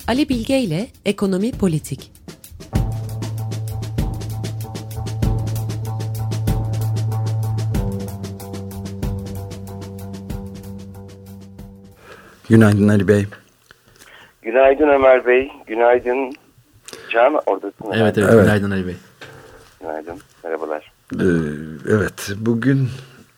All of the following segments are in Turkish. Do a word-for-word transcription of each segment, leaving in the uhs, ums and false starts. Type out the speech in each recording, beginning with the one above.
Ali Bilge ile Ekonomi Politik. Günaydın Ali Bey. Günaydın Ömer Bey. Günaydın Can. Oradasın. Evet, evet, evet. Günaydın Ali Bey. Günaydın. Merhabalar. Ee, evet, bugün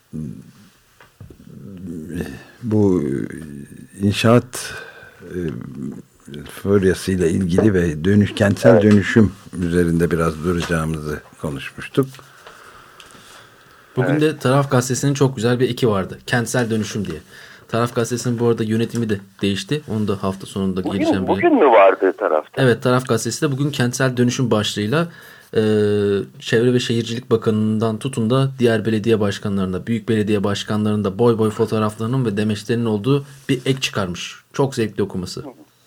bu inşaat e, furyasıyla ilgili ve dönüş, kentsel evet. dönüşüm üzerinde biraz duracağımızı konuşmuştuk. Bugün evet. de Taraf Gazetesi'nin çok güzel bir eki vardı. Kentsel dönüşüm diye. Taraf Gazetesi'nin bu arada yönetimi de değişti. Onu da hafta sonunda bugün, geleceğim. Bugün mü vardı Taraf'ta? Evet, Taraf Gazetesi de bugün kentsel dönüşüm başlığıyla e, Çevre ve Şehircilik Bakanı'ndan tutun da diğer belediye başkanlarında, büyük belediye başkanlarında boy boy fotoğraflarının ve demeçlerinin olduğu bir ek çıkarmış. Çok zevkli okuması.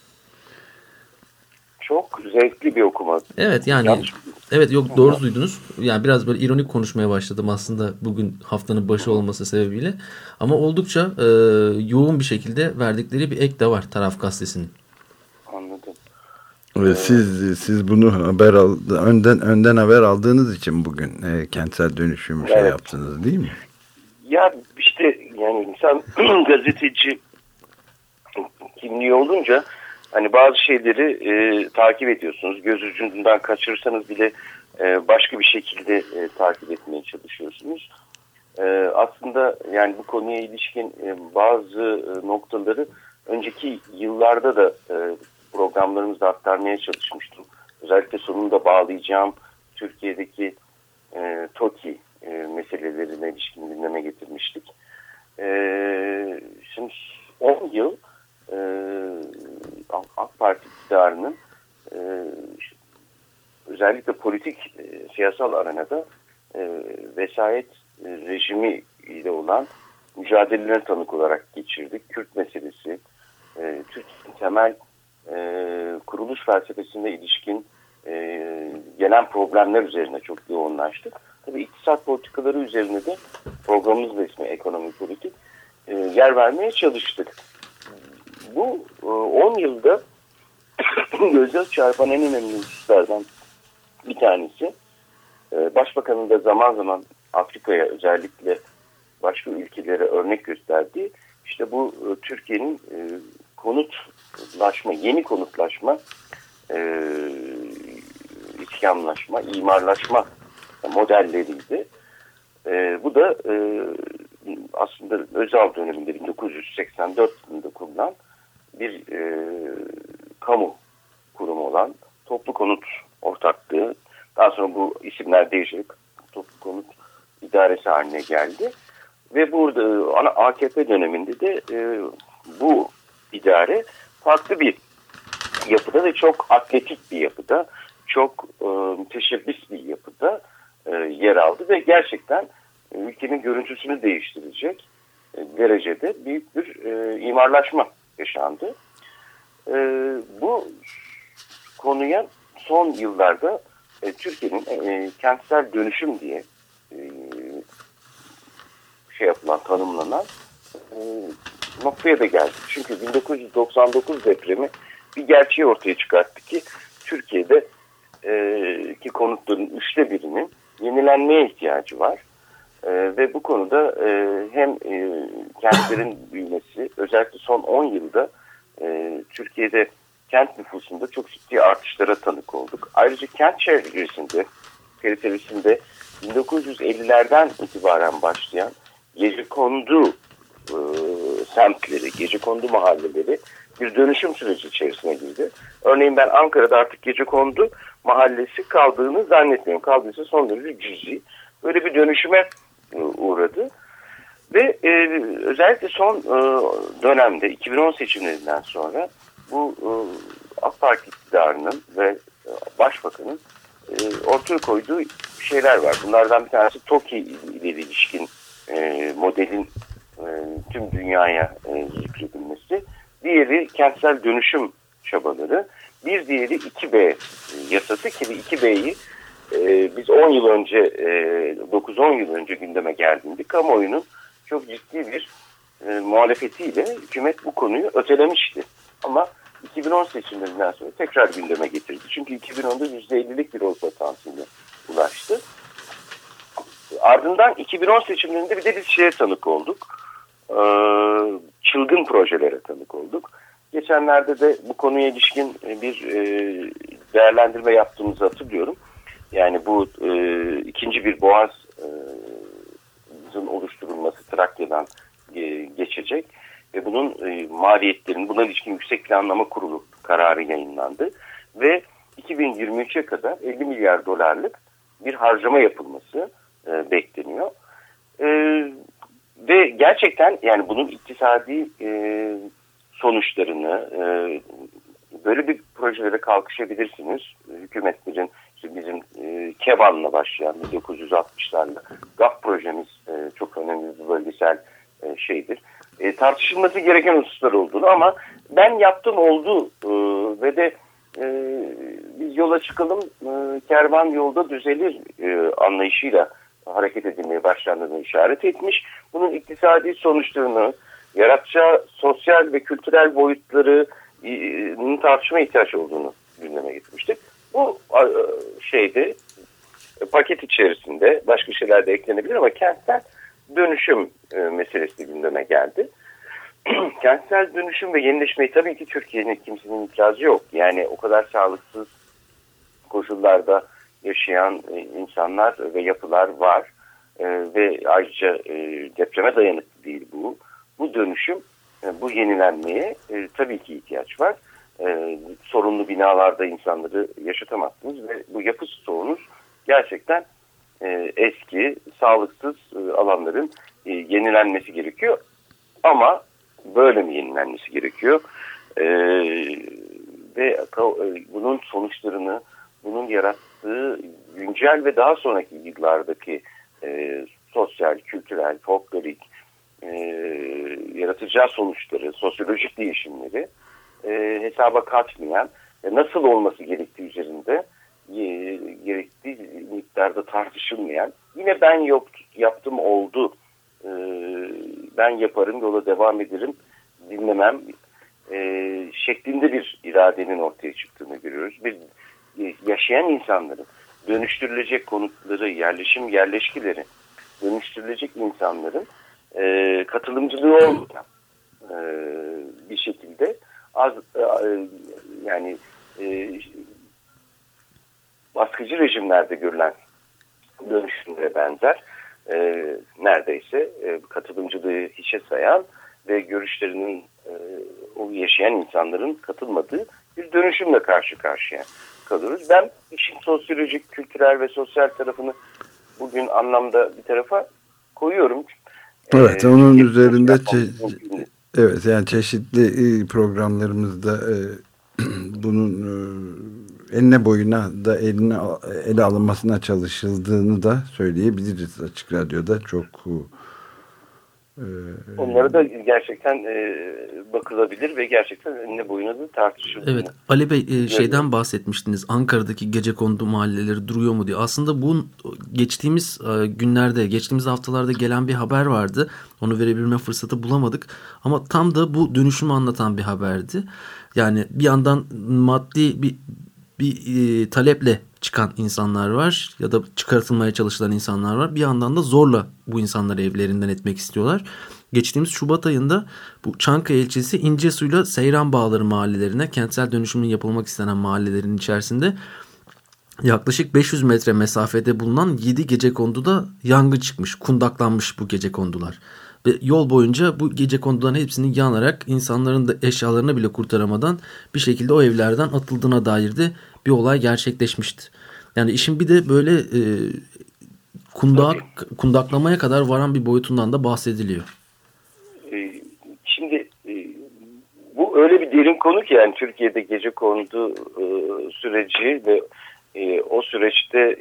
Çok zevkli bir okuma. Evet yani. Yanlış. Evet yok doğru duydunuz. Yani biraz böyle ironik konuşmaya başladım aslında bugün haftanın başı olması sebebiyle. Ama oldukça e, yoğun bir şekilde verdikleri bir ek de var Taraf Gazetesi'nin. Anladım. Ve siz siz bunu haber aldı, önden önden haber aldığınız için bugün e, kentsel dönüşüm evet. şey yaptınız değil mi? Ya işte yani insan gazeteci kimliği olunca hani bazı şeyleri e, takip ediyorsunuz. Göz ucundan kaçırırsanız bile e, başka bir şekilde e, takip etmeye çalışıyorsunuz. E, aslında yani bu konuya ilişkin e, bazı e, noktaları önceki yıllarda da e, programlarımızda aktarmaya çalışmıştım. Özellikle sonunda bağlayacağım Türkiye'deki e, TOKİ e, meselelerine ilişkin gündeme getirmiştik. E, şimdi on yıl e, AK Parti iktidarının e, özellikle politik e, siyasal arenada e, vesayet e, rejimi ile olan mücadelelerine tanık olarak geçirdik. Kürt meselesi, e, Türkiye'nin temel e, kuruluş felsefesine ilişkin e, gelen problemler üzerine çok yoğunlaştık. Tabii iktisat politikaları üzerine de programımızın ismi Ekonomi Politik e, yer vermeye çalıştık. Bu on yılda göze çarpan en önemli hususlardan bir tanesi. Başbakanın da zaman zaman Afrika'ya özellikle başka ülkelere örnek gösterdiği işte bu Türkiye'nin konutlaşma, yeni konutlaşma, iskanlaşma, imarlaşma modelleriydi. Bu da aslında Özal döneminde bin dokuz yüz seksen dört yılında kurulan bir e, kamu kurumu olan Toplu Konut Ortaklığı. Daha sonra bu isimler değişerek Toplu Konut İdaresi haline geldi. Ve burada ana A K P döneminde de e, bu idare farklı bir yapıda ve çok atletik bir yapıda, çok e, müteşebbis bir yapıda e, yer aldı ve gerçekten e, ülkenin görüntüsünü değiştirecek e, derecede büyük bir e, imarlaşma yaşandı. E, bu konuya son yıllarda e, Türkiye'nin e, kentsel dönüşüm diye e, şey yapılan, tanımlanan e, noktaya da geldi. Çünkü bin dokuz yüz doksan dokuz depremi bir gerçeği ortaya çıkarttı ki Türkiye'de e, ki konutların üçte birinin yenilenmeye ihtiyacı var. E, ve bu konuda e, hem e, kentlerin büyümesi, özellikle son on yılda e, Türkiye'de kent nüfusunda çok ciddi artışlara tanık olduk. Ayrıca kent çevresinde, periferisinde bin dokuz yüz ellilerden itibaren başlayan gecekondu e, semtleri, gecekondu mahalleleri bir dönüşüm süreci içerisine girdi. Örneğin ben Ankara'da artık gecekondu mahallesi kaldığını zannetmiyorum. Kaldıysa son derece cüzi. Böyle bir dönüşüme uğradı. Ve e, özellikle son e, dönemde iki bin on seçimlerinden sonra bu e, AK Parti iktidarının ve e, Başbakanın e, ortaya koyduğu şeyler var. Bunlardan bir tanesi TOKİ ile ilişkin e, modelin e, tüm dünyaya e, yükledilmesi. Diğeri kentsel dönüşüm çabaları. Bir diğeri iki B yasası ki iki B'yi e, biz on yıl önce, e, dokuz on yıl önce gündeme geldiğinde kamuoyunun çok ciddi bir e, muhalefetiyle hükümet bu konuyu ötelemişti. Ama iki bin on seçimlerinden sonra tekrar gündeme getirdi. Çünkü iki bin onda yüzde ellilik bir oy potansiyeline ulaştı. Ardından iki bin on seçimlerinde bir de biz şeye tanık olduk. Ee, çılgın projelere tanık olduk. Geçenlerde de bu konuya ilişkin bir e, değerlendirme yaptığımızı hatırlıyorum. Yani bu e, ikinci bir boğazın oluşturulması Trakya'dan e, geçecek ve bunun e, maliyetlerinin, buna ilişkin Yüksek Planlama Kurulu kararı yayınlandı ve iki bin yirmi üçe kadar elli milyar dolarlık bir harcama yapılması e, bekleniyor. E, ve gerçekten yani bunun iktisadi e, sonuçlarını e, böyle bir projelere kalkışabilirsiniz. Hükümetlerin işte bizim e, Keban'la başlayan bin dokuz yüz altmışlarla G A F projemiz e, çok önemli bir bölgesel e, şeydir. E, tartışılması gereken hususlar olduğunu ama ben yaptım oldu e, ve de e, biz yola çıkalım e, kervan yolda düzelir e, anlayışıyla hareket edilmeye başlandığını işaret etmiş. Bunun iktisadi sonuçlarını, yaratacağı sosyal ve kültürel boyutlarının tartışma ihtiyaç olduğunu gündeme getirmiştik. Bu şeyde paket içerisinde başka şeyler de eklenebilir ama kentsel dönüşüm meselesi de gündeme geldi. Kentsel dönüşüm ve yenileşmeyi tabii ki Türkiye'nin kimsenin itirazı yok. Yani o kadar sağlıksız koşullarda yaşayan insanlar ve yapılar var. Ve ayrıca depreme dayanıklı değil bu. Bu dönüşüm, bu yenilenmeye e, tabii ki ihtiyaç var. E, sorunlu binalarda insanları yaşatamazsınız ve bu yapı stoğunuz gerçekten e, eski, sağlıksız e, alanların e, yenilenmesi gerekiyor. Ama böyle mi yenilenmesi gerekiyor? E, ve e, bunun sonuçlarını, bunun yarattığı güncel ve daha sonraki yıllardaki e, sosyal, kültürel, folklorik, E, yaratacağı sonuçları, sosyolojik değişimleri e, hesaba katmayan, e, nasıl olması gerektiği üzerinde e, gerektiği miktarda tartışılmayan, yine ben yok, yaptım oldu, e, ben yaparım, yola devam ederim, dinlemem e, şeklinde bir iradenin ortaya çıktığını görüyoruz. Bir e, yaşayan insanların dönüştürülecek konutları, yerleşim yerleşkileri dönüştürülecek insanların E, katılımcılığı olmayan e, bir şekilde az e, yani e, baskıcı rejimlerde görülen dönüşümlere benzer e, neredeyse e, katılımcılığı hiçe sayan ve görüşlerinin e, o yaşayan insanların katılmadığı bir dönüşümle karşı karşıya kalıyoruz. Ben işin sosyolojik, kültürel ve sosyal tarafını bugün anlamda bir tarafa koyuyorum. Evet, onun üzerinde çe- evet yani çeşitli programlarımızda e, bunun e, enine boyuna da eline ele alınmasına çalışıldığını da söyleyebiliriz Açık Radyo'da çok e, onlara da gerçekten e, bakılabilir ve gerçekten enine boyuna da tartışılır. Evet, Ali Bey e, şeyden bahsetmiştiniz, Ankara'daki gecekondu mahalleleri duruyor mu diye. Aslında bu geçtiğimiz e, günlerde, geçtiğimiz haftalarda gelen bir haber vardı. Onu verebilme fırsatı bulamadık. Ama tam da bu dönüşümü anlatan bir haberdi. Yani bir yandan maddi bir, bir e, taleple çıkan insanlar var ya da çıkartılmaya çalışılan insanlar var. Bir yandan da zorla bu insanları evlerinden etmek istiyorlar. Geçtiğimiz Şubat ayında bu Çankaya ilçesi İncesu'yla Seyran Bağları mahallelerine, kentsel dönüşümün yapılmak istenen mahallelerin içerisinde yaklaşık beş yüz metre mesafede bulunan yedi gecekonduda yangın çıkmış, kundaklanmış bu gecekondular. Ve yol boyunca bu gecekonduların hepsinin yanarak insanların da eşyalarını bile kurtaramadan bir şekilde o evlerden atıldığına dair de bir olay gerçekleşmişti. Yani işin bir de böyle e, kundak, kundaklamaya kadar varan bir boyutundan da bahsediliyor. Şimdi bu öyle bir derin konu ki yani Türkiye'de gecekondu süreci ve o süreçte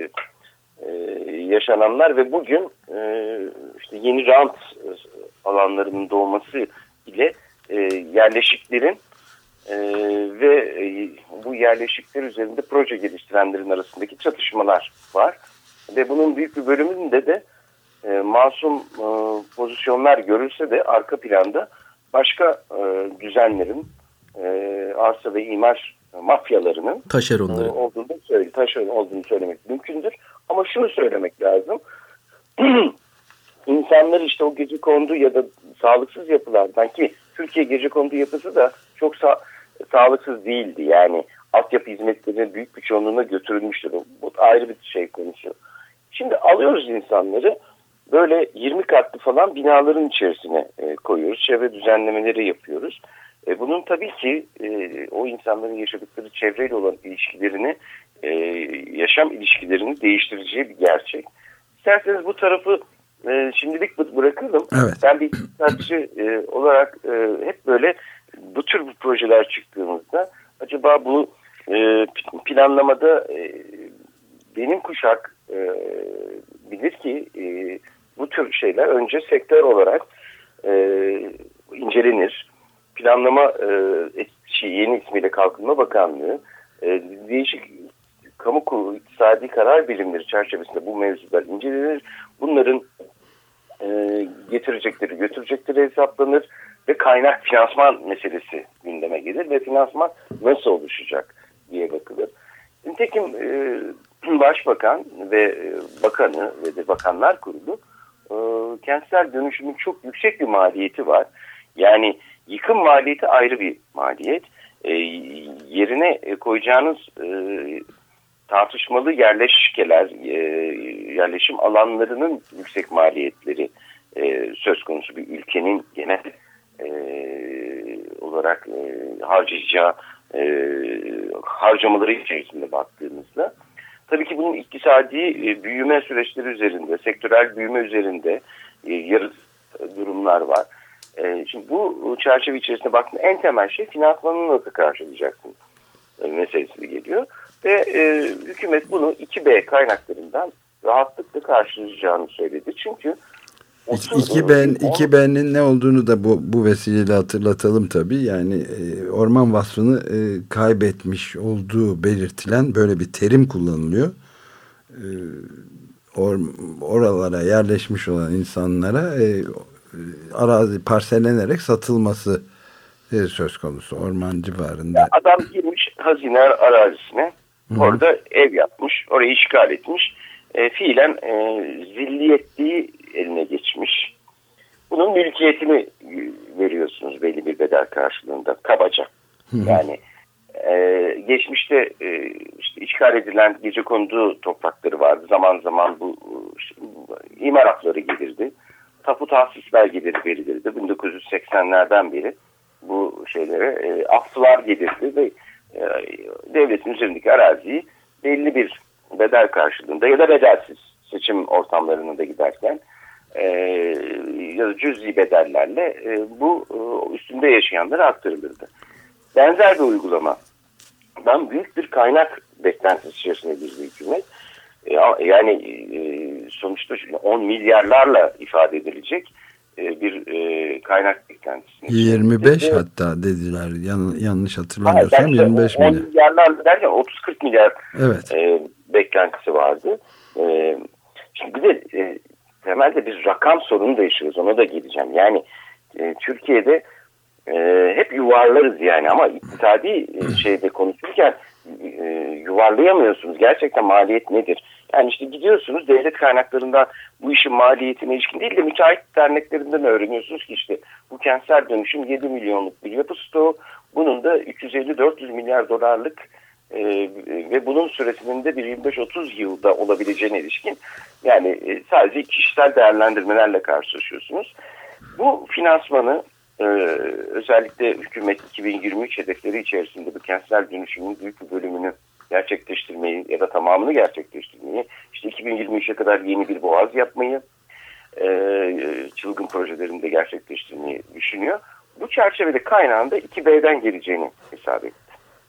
yaşananlar ve bugün işte yeni rant alanlarının doğması ile yerleşiklerin ve bu yerleşikler üzerinde proje geliştirenlerin arasındaki çatışmalar var. Ve bunun büyük bir bölümünde de e, masum e, pozisyonlar görülse de arka planda başka e, düzenlerin, e, arsa ve imar mafyalarının taşeronları e, olduğunu söyle, taşeron olduğunu söylemek mümkündür. Ama şunu söylemek lazım. İnsanlar işte o gecekondu ya da sağlıksız yapılardan, ki Türkiye gecekondu yapısı da çok sa- sağlıksız değildi. Yani altyapı hizmetlerinin büyük bir çoğunluğuna götürülmüştür. Bu ayrı bir şey konusu. Şimdi alıyoruz insanları, böyle yirmi katlı falan binaların içerisine e, koyuyoruz. Çevre düzenlemeleri yapıyoruz. E, bunun tabii ki e, o insanların yaşadıkları çevreyle olan ilişkilerini, e, yaşam ilişkilerini değiştireceği bir gerçek. İsterseniz bu tarafı e, şimdilik bırakalım. Evet. Ben bir iktisatçı e, olarak e, hep böyle bu tür bir projeler çıktığımızda acaba bu e, planlamada e, benim kuşak e, bilir ki e, bu tür şeyler önce sektör olarak e, incelenir. Planlama e, şey, yeni ismiyle Kalkınma Bakanlığı e, değişik kamu kurulu iktisadi karar birimleri çerçevesinde bu mevzular incelenir. Bunların e, getirecekleri götürecekleri hesaplanır ve kaynak finansman meselesi gündeme gelir ve finansman nasıl oluşacak diye bakılır. Nitekim e, Başbakan ve Bakanı ve de Bakanlar Kurulu e, kentsel dönüşümün çok yüksek bir maliyeti var. Yani yıkım maliyeti ayrı bir maliyet. E, yerine koyacağınız e, tartışmalı yerleşkeler, e, yerleşim alanlarının yüksek maliyetleri e, söz konusu bir ülkenin genel e, olarak e, harcayacağı e, harcamaları içerisinde baktığımızda. Tabii ki bunun iktisadi e, büyüme süreçleri üzerinde, sektörel büyüme üzerinde e, yarı durumlar var. E, şimdi bu çerçeve içerisinde baktığında en temel şey finansmanını nasıl karşılayacaksın e, meselesi geliyor. Ve e, hükümet bunu iki B kaynaklarından rahatlıkla karşılayacağını söyledi. Çünkü iki B'nin ne olduğunu da bu, bu vesileyle hatırlatalım tabii. Yani e, orman vasfını e, kaybetmiş olduğu belirtilen böyle bir terim kullanılıyor. E, or, oralara yerleşmiş olan insanlara e, arazi parsellenerek satılması e, söz konusu orman civarında. Ya adam girmiş hazine arazisine, Hı-hı. orada ev yapmış, orayı işgal etmiş. E, fiilen e, zilliyetliği eline geçmiş. Bunun mülkiyetini veriyorsunuz belli bir bedel karşılığında kabaca. Hı hı. Yani e, geçmişte e, işte işgal edilen gecekondu toprakları vardı. Zaman zaman bu işte, imar hakları gelirdi. Tapu tahsis belgeleri verilirdi. bin dokuz yüz seksenlerden beri bu şeylere e, aflar gelirdi ve e, devletin üzerindeki araziyi belli bir bedel karşılığında ya da bedelsiz seçim ortamlarına da giderken e, ya da cüz'i bedellerle e, bu e, üstünde yaşayanlara aktarılırdı. Benzer bir uygulama. Ben büyük bir kaynak beklentisi içerisinde girdi hükümet. E, yani e, sonuçta on milyarlarla ifade edilecek e, bir e, kaynak beklentisi. yirmi beş de, hatta dediler. Yan, yanlış hatırlamıyorsam hayır, yirmi beş milyar. on milyarlarla derken otuz kırk milyar evet. e, beklentisi vardı. E, şimdi bir de e, temelde bir rakam sorunu da yaşıyoruz. Ona da geleceğim. Yani e, Türkiye'de e, hep yuvarlarız yani ama iktisadi e, şeyde konuşurken e, yuvarlayamıyorsunuz. Gerçekten maliyet nedir? Yani işte gidiyorsunuz devlet kaynaklarından bu işin maliyetine ilişkin değil de müteahhit derneklerinden öğreniyorsunuz ki işte bu kentsel dönüşüm yedi milyonluk bir yapı stoğu. Bunun da üç yüz elli dört yüz milyar dolarlık e, ve bunun süresinin de bir yirmi beş otuz yılda olabileceğine ilişkin yani e, sadece kişisel değerlendirmelerle karşılaşıyorsunuz. Bu finansmanı e, özellikle hükümet iki bin yirmi üç hedefleri içerisinde bu kentsel dönüşümün büyük bir bölümünü gerçekleştirmeyi ya da tamamını gerçekleştirmeyi, işte iki bin yirmi üçe kadar yeni bir boğaz yapmayı, e, çılgın projelerini de gerçekleştirmeyi düşünüyor. Bu çerçevede kaynağın da iki B'den geleceğini hesap etti.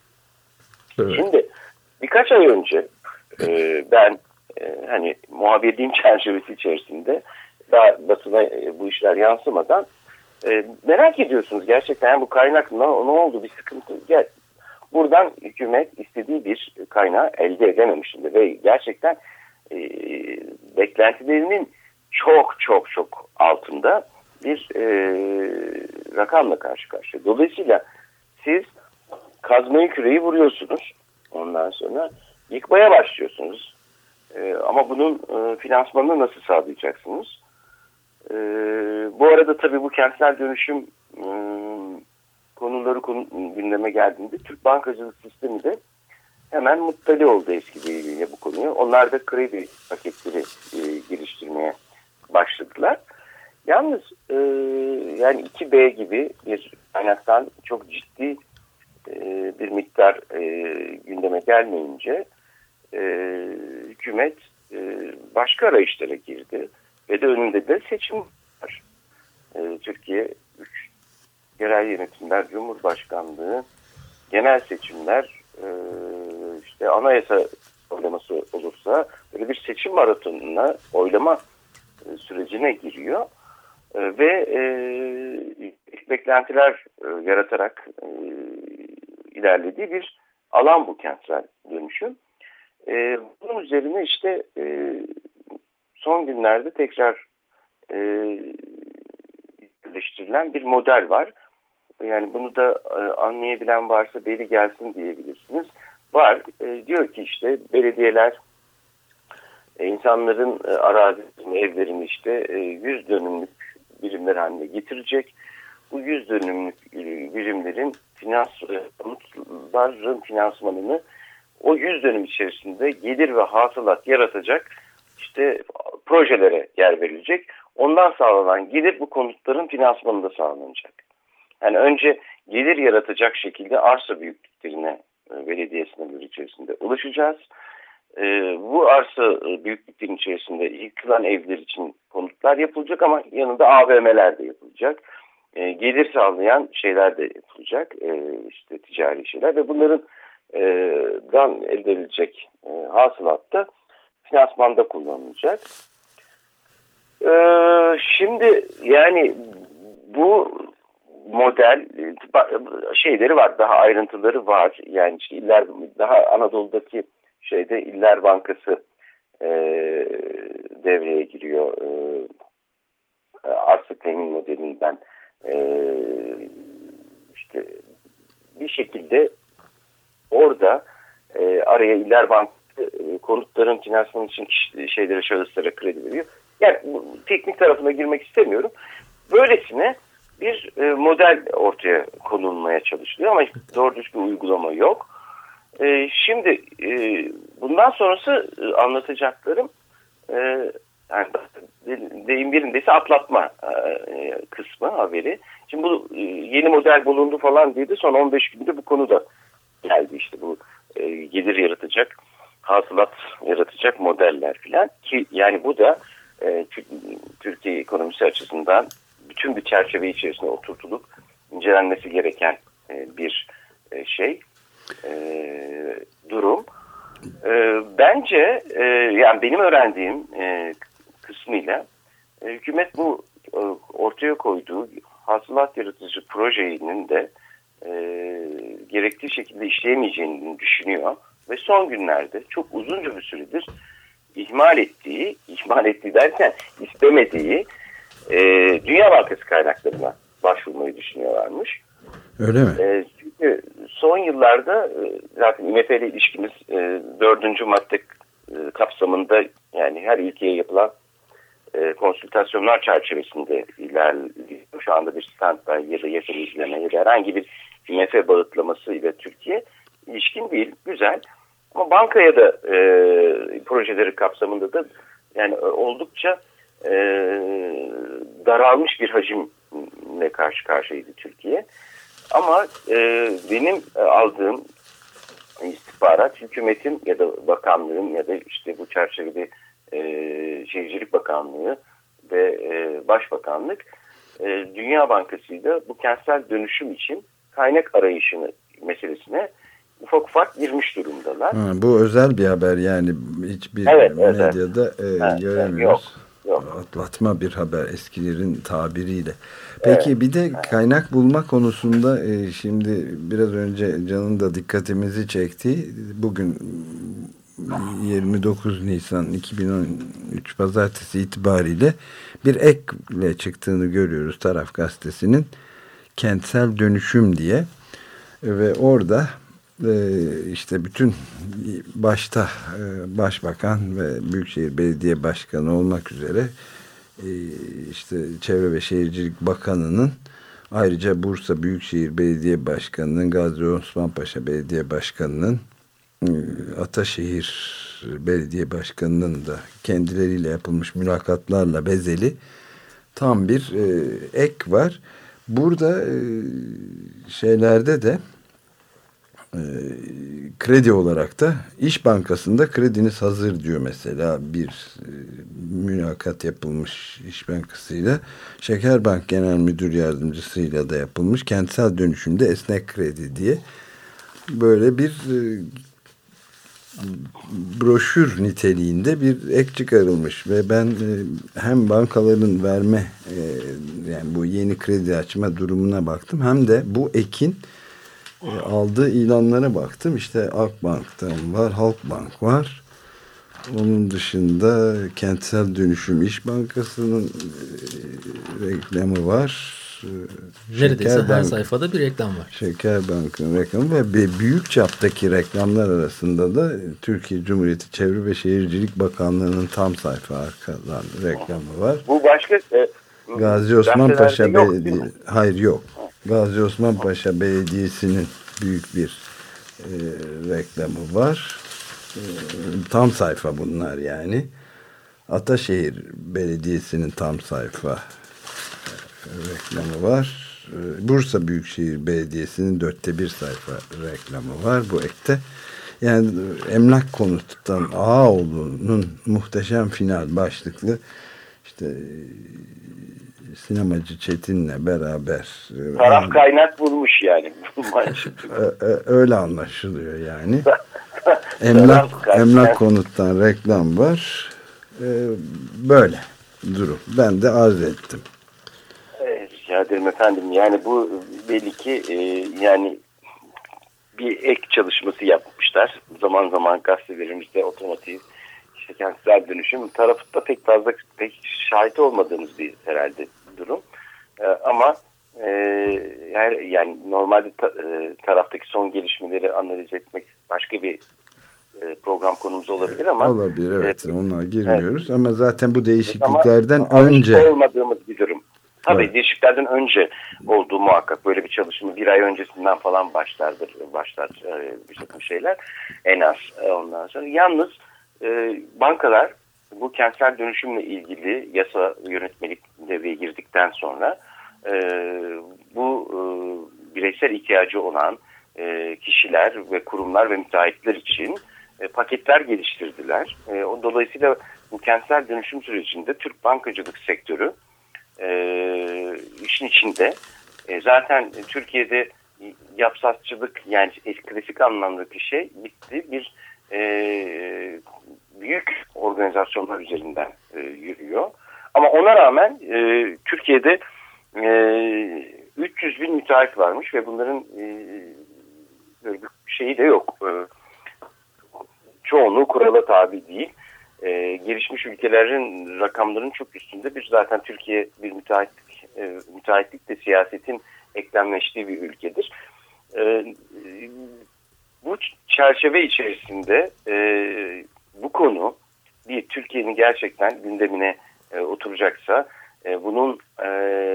Evet. Şimdi birkaç ay önce e, ben e, hani muhabirliğim çerçevesi içerisinde daha basına e, bu işler yansımadan e, merak ediyorsunuz gerçekten yani bu kaynak ne, ne oldu bir sıkıntı gel. Buradan hükümet istediği bir kaynağı elde edememişti ve gerçekten e, beklentilerinin çok çok çok altında bir e, rakamla karşı karşıya. Dolayısıyla siz kazmayı küreği vuruyorsunuz. Ondan sonra yıkmaya başlıyorsunuz. E, ama bunun e, finansmanını nasıl sağlayacaksınız? E, bu arada tabii bu kentsel dönüşüm e, konuları konu, gündeme geldiğinde Türk bankacılık sistemi de hemen muttali oldu eski deyimiyle bu konuyu. Onlar da kredi paketleri e, geliştirmeye başladılar. Yalnız e, yani iki B gibi bir kaynaktan çok ciddi e, bir miktar e, gündeme gelmeyince e, hükümet e, başka arayışlara girdi. Ve de önünde de seçim var. E, Türkiye üç yerel yönetimler, Cumhurbaşkanlığı, genel seçimler, e, işte anayasa oylaması olursa böyle bir seçim maratonuna, oylama e, sürecine giriyor. E, ve e, beklentiler e, yaratarak e, ilerlediği bir alan bu kentsel dönüşüm. E, bunun üzerine işte e, son günlerde tekrar e, birleştirilen bir model var. Yani bunu da e, anlayabilen varsa beri gelsin diyebilirsiniz. Var. E, diyor ki işte belediyeler e, insanların e, arazisini, evlerini işte e, yüz dönümlük birimler haline getirecek. Bu yüz dönümlük e, birimlerin finans, e, konutların finansmanını o yüz dönüm içerisinde gelir ve hasılat yaratacak işte projelere yer verilecek. Ondan sağlanan gelir bu konutların finansmanında sağlanacak. Yani önce gelir yaratacak şekilde arsa büyüklüklerine e, belediye sınırları içerisinde ulaşacağız. E, bu arsa e, büyüklüklerin içerisinde yıkılan evler için konutlar yapılacak ama yanında A V M'ler de yapılacak. E, gelir sağlayan şeyler de yapılacak. E, işte ticari şeyler ve bunların e, dan elde edilecek e, hasılatta finansmanda kullanılacak. E, şimdi yani bu model şeyleri var, daha ayrıntıları var. Yani işte iller, daha Anadolu'daki şeyde İller Bankası e, devreye giriyor. E, arsa temin modelinden e, işte bir şekilde orada e, araya İller Bankası e, konutların finansmanı için şeylere, şahıslara kredi veriyor. Yani bu, teknik tarafına girmek istemiyorum. Böylesine bir e, model ortaya konulmaya çalışılıyor ama doğru düzgün uygulama yok. E, şimdi e, bundan sonrası e, anlatacaklarım e, yani deyim birindeyse atlatma e, kısmı haberi. Şimdi bu e, yeni model bulundu falan dedi. Son on beş günde bu konuda geldi işte bu e, gelir yaratacak, hasılat yaratacak modeller filan ki yani bu da e, Türkiye ekonomisi açısından bütün bir çerçeve içerisinde oturtulup incelenmesi gereken e, bir e, şey, e, durum. E, bence e, yani benim öğrendiğim e, kısmıyla e, hükümet bu e, ortaya koyduğu hasılat yaratıcı projenin de e, gerektiği şekilde işleyemeyeceğini düşünüyor ve son günlerde çok uzunca bir süredir ihmal ettiği, ihmal ettiği derken istemediği e, Dünya Bankası kaynaklarına başvurmayı düşünüyorlarmış. Öyle mi? E, çünkü son yıllarda e, zaten I M F ile ilişkimiz e, dördüncü madde e, kapsamında yani her ülkeye yapılan e, konsültasyonlar çerçevesinde ilerliyor. Şu anda bir standby ya da yakın izleme ya da herhangi bir I M F bağıtlaması ile Türkiye ilişkin değil. Güzel. Ama bankaya da e, projeleri kapsamında da yani oldukça e, daralmış bir hacimle karşı karşıyaydı Türkiye. Ama e, benim aldığım istihbarat hükümetin ya da bakanlığın ya da işte bu çerçevede e, Şehircilik Bakanlığı ve e, Başbakanlık e, Dünya Bankası'yla bu kentsel dönüşüm için kaynak arayışını meselesine ufak ufak girmiş durumdalar. Ha, bu özel bir haber yani hiçbir evet, medyada evet. e, evet, göremiyoruz. Yok, yok. Atlatma bir haber eskilerin tabiriyle. Peki evet, bir de evet. kaynak bulma konusunda e, şimdi biraz önce Can'ın da dikkatimizi çekti. Bugün yirmi dokuz Nisan iki bin on üç Pazartesi itibariyle bir ekle çıktığını görüyoruz Taraf Gazetesi'nin kentsel dönüşüm diye. Ve orada işte bütün başta Başbakan ve Büyükşehir Belediye Başkanı olmak üzere işte Çevre ve Şehircilik Bakanı'nın, ayrıca Bursa Büyükşehir Belediye Başkanı'nın, Gazi Osman Paşa Belediye Başkanı'nın, Ataşehir Belediye Başkanı'nın da kendileriyle yapılmış mülakatlarla bezeli tam bir ek var. Burada şeylerde de kredi olarak da İş Bankası'nda krediniz hazır diyor mesela, bir e, mülakat yapılmış İş Bankası'yla. Şekerbank Genel Müdür Yardımcısı'yla da yapılmış. Kentsel dönüşümde esnek kredi diye böyle bir e, broşür niteliğinde bir ek çıkarılmış ve ben e, hem bankaların verme e, yani bu yeni kredi açma durumuna baktım, hem de bu ekin E, aldığı ilanlara baktım. İşte Akbank'tan var, Halkbank var. Onun dışında Kentsel Dönüşüm İş Bankası'nın e, reklamı var. Neredeyse Şekerbank, her sayfada bir reklam var. Şekerbank'ın reklamı ve bir büyük çaptaki reklamlar arasında da Türkiye Cumhuriyeti Çevre ve Şehircilik Bakanlığı'nın tam sayfa arkadan reklamı var. Bu başka e, Gazi Osman Paşa yok, Belediye, hayır yok. Gazi Osman Paşa Belediyesi'nin büyük bir e, reklamı var. E, tam sayfa bunlar yani. Ataşehir Belediyesi'nin tam sayfa e, reklamı var. E, Bursa Büyükşehir Belediyesi'nin dörtte bir sayfa reklamı var bu ekte. Yani Emlak Konut'tan Ağaoğlu'nun Muhteşem Final başlıklı işte sinemacı Çetin'le beraber taraf kaynak bulmuş yani. Öyle anlaşılıyor yani. Emlak, emlak Konut'tan reklam var. Böyle durum. Ben de arz ettim. Rica ederim efendim. Yani bu belli ki e, yani bir ek çalışması yapmışlar. Zaman zaman gazetelerimizde otomotiv, işte kentsel dönüşüm tarafında pek fazla pek şahit olmadığımız bir herhalde durum. E, ama e, yani, yani normalde ta, e, taraftaki son gelişmeleri analiz etmek başka bir e, program konumuz olabilir ama olabilir, evet. E, Onlara girmiyoruz evet. Ama zaten bu değişikliklerden ama önce olmadığımız bir durum. Tabii evet. Değişikliklerden önce olduğu muhakkak. Böyle bir çalışma bir ay öncesinden falan başlardır, başlar bir takım şeyler en az ondan sonra. Yalnız e, bankalar bu kentsel dönüşümle ilgili yasa yönetmelik devreye girdikten sonra e, bu e, bireysel ihtiyacı olan e, kişiler ve kurumlar ve müteahhitler için e, paketler geliştirdiler. E, o dolayısıyla bu kentsel dönüşüm sürecinde Türk bankacılık sektörü E, işin içinde e, zaten Türkiye'de yapsatçılık yani klasik anlamdaki şey bitti, bir e, büyük organizasyonlar üzerinden e, yürüyor ama ona rağmen e, Türkiye'de e, üç yüz bin müteahhit varmış ve bunların e, böyle bir şeyi de yok, e, çoğunluğu kurala tabi değil. Ee, gelişmiş ülkelerin rakamlarının çok üstünde bir zaten Türkiye bir müteahhitlik, e, müteahhitlik de siyasetin eklemleştiği bir ülkedir. Ee, bu çerçeve içerisinde e, bu konu bir Türkiye'nin gerçekten gündemine e, oturacaksa e, bunun e,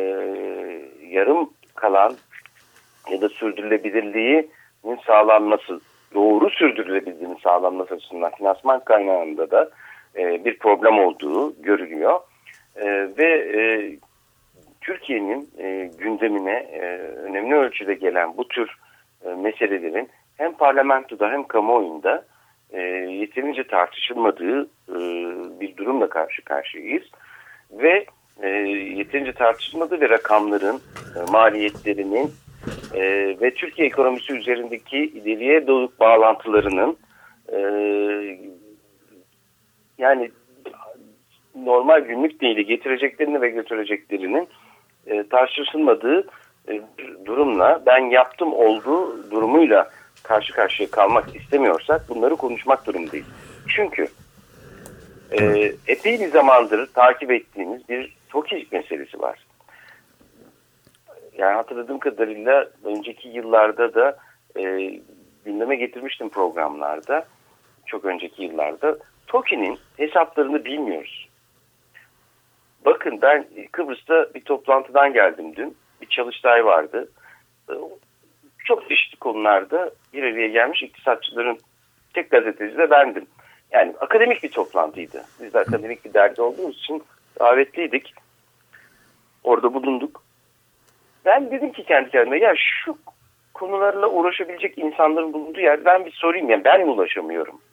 yarım kalan ya da sürdürülebilirliğinin sağlanması, doğru sürdürülebilirliğinin sağlanması açısından finansman kaynağında da e, bir problem olduğu görülüyor. E, ve e, Türkiye'nin e, gündemine e, önemli ölçüde gelen bu tür e, meselelerin hem parlamentoda hem kamuoyunda e, yeterince tartışılmadığı e, bir durumla karşı karşıyayız. Ve e, yeterince tartışılmadığı ve rakamların, e, maliyetlerinin e, ve Türkiye ekonomisi üzerindeki ileriye dönük bağlantılarının e, yani normal günlük değili getireceklerini ve götüreceklerinin e, tartışılmadığı e, durumla ben yaptım olduğu durumuyla karşı karşıya kalmak istemiyorsak bunları konuşmak durumundayız. Çünkü e, epey bir zamandır takip ettiğimiz bir TOKİ meselesi var. Yani hatırladığım kadarıyla önceki yıllarda da e, gündeme getirmiştim programlarda çok önceki yıllarda. TOKİ'nin hesaplarını bilmiyoruz. Bakın ben Kıbrıs'ta bir toplantıdan geldim dün. Bir çalıştay vardı. Çok çeşitli konularda bir araya gelmiş iktisatçıların tek gazeteci de bendim. Yani akademik bir toplantıydı. Biz de akademik bir dergi olduğumuz için davetliydik. Orada bulunduk. Ben dedim ki kendi kendime ya şu konularla uğraşabilecek insanların bulunduğu yerde ben bir sorayım. Yani ben mi ulaşamıyorum?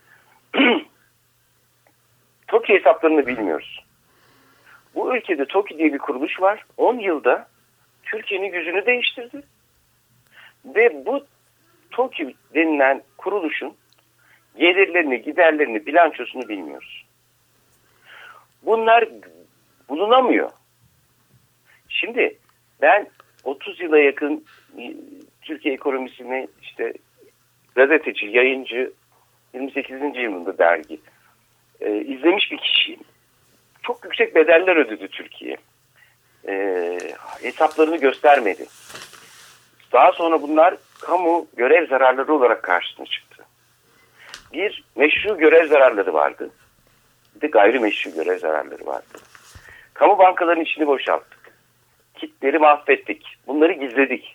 TOKİ hesaplarını bilmiyoruz. Bu ülkede TOKİ diye bir kuruluş var. on yılda Türkiye'nin yüzünü değiştirdi. Ve bu TOKİ denilen kuruluşun gelirlerini, giderlerini, bilançosunu bilmiyoruz. Bunlar bulunamıyor. Şimdi ben otuz yıla yakın Türkiye ekonomisini işte gazeteci, yayıncı, yirmi sekizinci yılında dergi e, izlemiş bir kişiyim. Çok yüksek bedeller ödedi Türkiye. E, hesaplarını göstermedi. Daha sonra bunlar kamu görev zararları olarak karşısına çıktı. Bir meşru görev zararları vardı. Bir de gayrimeşru görev zararları vardı. Kamu bankalarının içini boşalttık. Kitleri mahvettik. Bunları gizledik.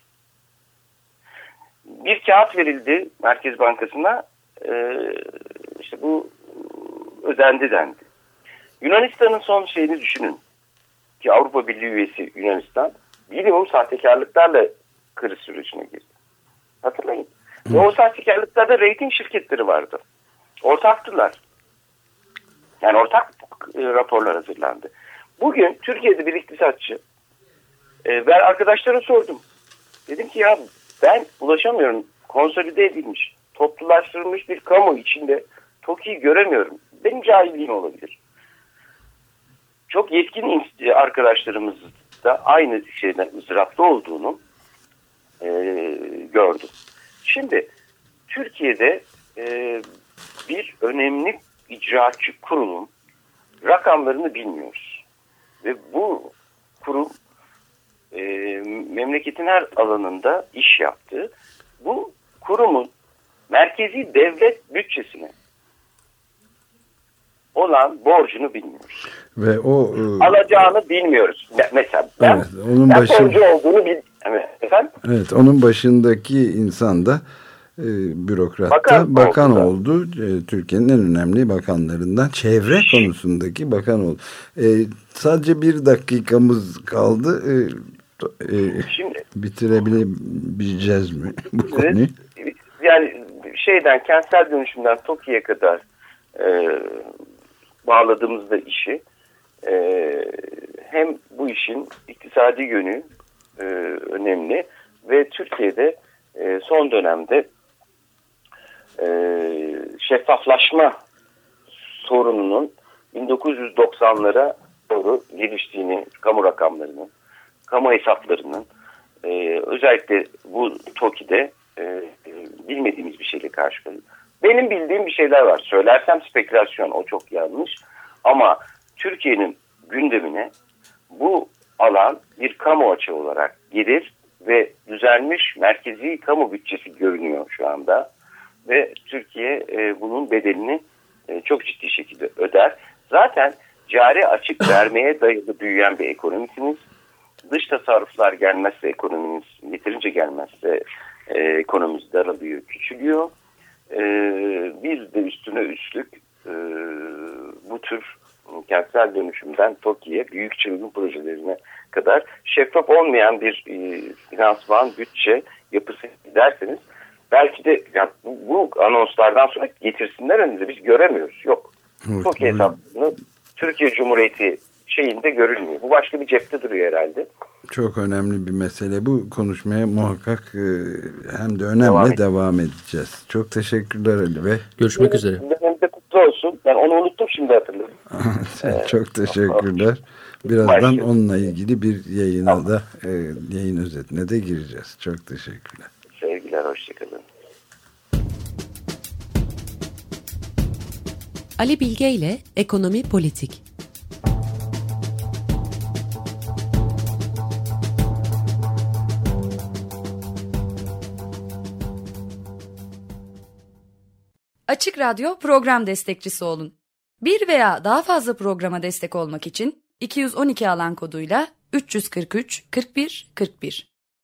Bir kağıt verildi Merkez Bankası'na. Ee, işte bu ödendi dendi. Yunanistan'ın son şeyini düşünün. Ki Avrupa Birliği üyesi Yunanistan minimum sahtekarlıklarla kriz sürecine girdi. Hatırlayın. Hı. Ve o sahtekarlıklarda reyting şirketleri vardı. Ortaktılar. Yani ortak e, raporlar hazırlandı. Bugün Türkiye'de bir iktisatçı e, ben arkadaşlara sordum. Dedim ki ya ben ulaşamıyorum. Konsolide edilmiş, toplulaştırılmış bir kamu içinde TOKİ'yi göremiyorum. Benim cahilliğim olabilir. Çok yetkin arkadaşlarımız da aynı şeyden ızdırapta olduğunu e, gördüm. Şimdi Türkiye'de e, bir önemli icraatçı kurulun rakamlarını bilmiyoruz. Ve bu kurum e, memleketin her alanında iş yaptı. Bu kurumun merkezi devlet bütçesine olan borcunu bilmiyoruz. Ve o e... alacağını bilmiyoruz. Mesela ben, evet, onun ben başı... borcu olduğunu bil... Evet, efendim? Evet, onun başındaki insan da e, bürokratta bakan, bakan oldu. oldu. E, Türkiye'nin en önemli bakanlarından çevre konusundaki bakan oldu. E, sadece bir dakikamız kaldı. E, e, Şimdi bitirebileceğiz mi bu konuyu? Yani şeyden kentsel dönüşümden TOKİ'ye kadar e, bağladığımızda işi e, hem bu işin iktisadi yönü e, önemli ve Türkiye'de e, son dönemde e, şeffaflaşma sorununun bin dokuz yüz doksanlara doğru geliştiğini, kamu rakamlarının, kamu hesaplarının e, özellikle bu TOKİ'de e, bilmediğimiz bir şeyle karşı kalıyoruz. Benim bildiğim bir şeyler var. Söylersem spekülasyon, o çok yanlış. Ama Türkiye'nin gündemine bu alan bir kamu açığı olarak gelir ve düzenmiş merkezi kamu bütçesi görünüyor şu anda. Ve Türkiye e, bunun bedelini e, çok ciddi şekilde öder. Zaten cari açık vermeye dayalı büyüyen bir ekonomisiniz. Dış tasarruflar gelmezse ekonominiz, yeterince gelmezse e, ekonomimiz daralıyor, küçülüyor. E, bir de üstüne üstlük e, bu tür kentsel dönüşümden TOKİ'ye, büyük çılgın projelerine kadar şeffaf olmayan bir e, finansman, bütçe yapısı derseniz belki de yani bu, bu anonslardan sonra getirsinler önümüze, biz göremiyoruz. Yok. Evet, TOKİ hesabını Türkiye Cumhuriyeti şeyinde görülmüyor. Bu başka bir cepte duruyor herhalde. Çok önemli bir mesele. Bu konuşmaya muhakkak e, hem de önemli devam, devam edeceğiz. Çok teşekkürler Ali Bey. Görüşmek Benim, üzere. Benim de kutlu olsun. Ben onu unuttum, şimdi hatırladım. Çok teşekkürler. Birazdan Başlayalım. Onunla ilgili bir yayına tamam. da e, yayın özetine de gireceğiz. Çok teşekkürler. Sevgiler, hoşçakalın. Ali Bilge ile Ekonomi Politik. Açık Radyo program destekçisi olun. Bir veya daha fazla programa destek olmak için iki yüz on iki alan koduyla üç yüz kırk üç kırk bir kırk bir